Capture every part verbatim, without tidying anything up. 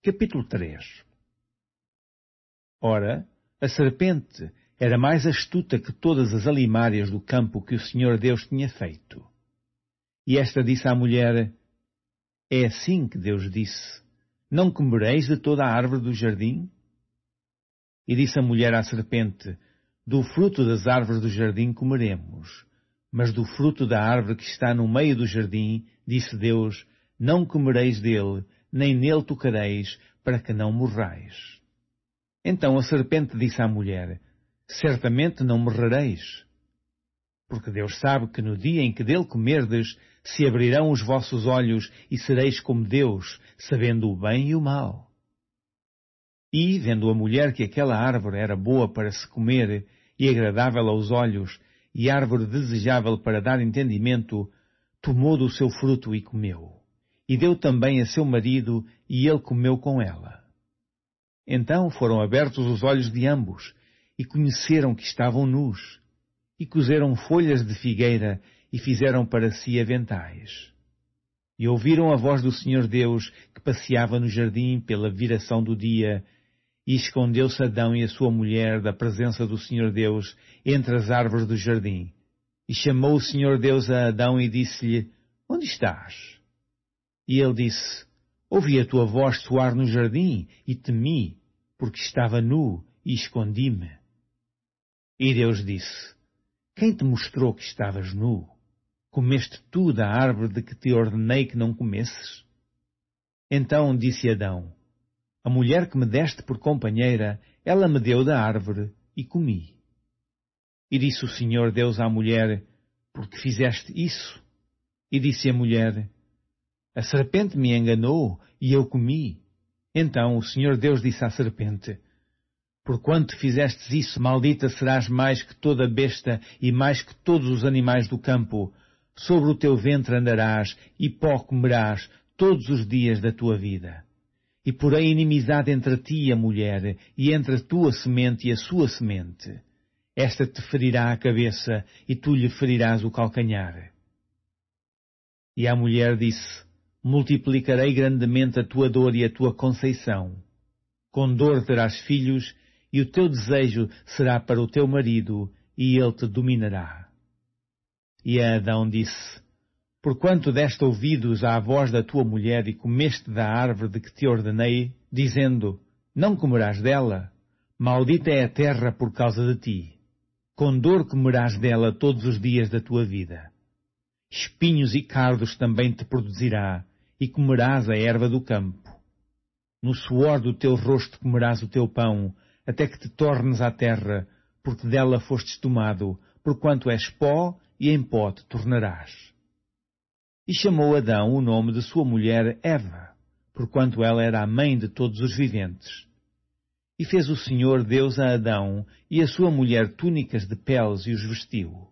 Capítulo três. Ora, a serpente era mais astuta que todas as alimárias do campo que o Senhor Deus tinha feito. E esta disse à mulher: É assim que Deus disse: Não comereis de toda a árvore do jardim? E disse a mulher à serpente: Do fruto das árvores do jardim comeremos, mas do fruto da árvore que está no meio do jardim, disse Deus: Não comereis dele, nem nele tocareis, para que não morrais. Então a serpente disse à mulher: Certamente não morrereis. Porque Deus sabe que no dia em que dele comerdes, se abrirão os vossos olhos e sereis como Deus, sabendo o bem e o mal. E, vendo a mulher que aquela árvore era boa para se comer e agradável aos olhos, e árvore desejável para dar entendimento, tomou do seu fruto e comeu. E deu também a seu marido, e ele comeu com ela. Então foram abertos os olhos de ambos, e conheceram que estavam nus, e cozeram folhas de figueira, e fizeram para si aventais. E ouviram a voz do Senhor Deus, que passeava no jardim pela viração do dia, e escondeu-se Adão e a sua mulher da presença do Senhor Deus entre as árvores do jardim. E chamou o Senhor Deus a Adão e disse-lhe: Onde estás? E ele disse: Ouvi a tua voz soar no jardim, e temi, porque estava nu, e escondi-me. E Deus disse: Quem te mostrou que estavas nu? Comeste tu da árvore de que te ordenei que não comesses? Então disse Adão: A mulher que me deste por companheira, ela me deu da árvore, e comi. E disse o Senhor Deus à mulher: Por que fizeste isso? E disse a mulher: A serpente me enganou, e eu comi. Então o Senhor Deus disse à serpente: Porquanto fizestes isso, maldita serás mais que toda besta e mais que todos os animais do campo. Sobre o teu ventre andarás, e pó comerás todos os dias da tua vida. E porém inimizade entre ti e a mulher, e entre a tua semente e a sua semente. Esta te ferirá a cabeça, e tu lhe ferirás o calcanhar. E a mulher disse: Multiplicarei grandemente a tua dor e a tua conceição. Com dor terás filhos, e o teu desejo será para o teu marido, e ele te dominará. E a Adão disse: Porquanto deste ouvidos à voz da tua mulher e comeste da árvore de que te ordenei, dizendo: Não comerás dela, maldita é a terra por causa de ti. Com dor comerás dela todos os dias da tua vida. Espinhos e cardos também te produzirá, e comerás a erva do campo. No suor do teu rosto comerás o teu pão, até que te tornes à terra, porque dela fostes tomado, porquanto és pó, e em pó te tornarás. E chamou Adão o nome de sua mulher Eva, porquanto ela era a mãe de todos os viventes. E fez o Senhor Deus a Adão e a sua mulher túnicas de peles e os vestiu.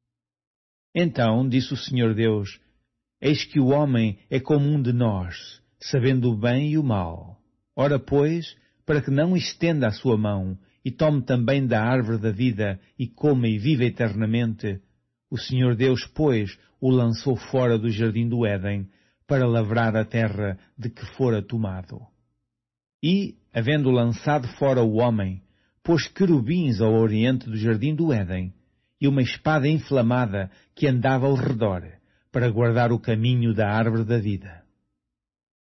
Então disse o Senhor Deus: Eis que o homem é como um de nós, sabendo o bem e o mal. Ora, pois, para que não estenda a sua mão, e tome também da árvore da vida, e coma e viva eternamente, o Senhor Deus, pois, o lançou fora do jardim do Éden, para lavrar a terra de que fora tomado. E, havendo lançado fora o homem, pôs querubins ao oriente do jardim do Éden, e uma espada inflamada que andava ao redor, para guardar o caminho da árvore da vida.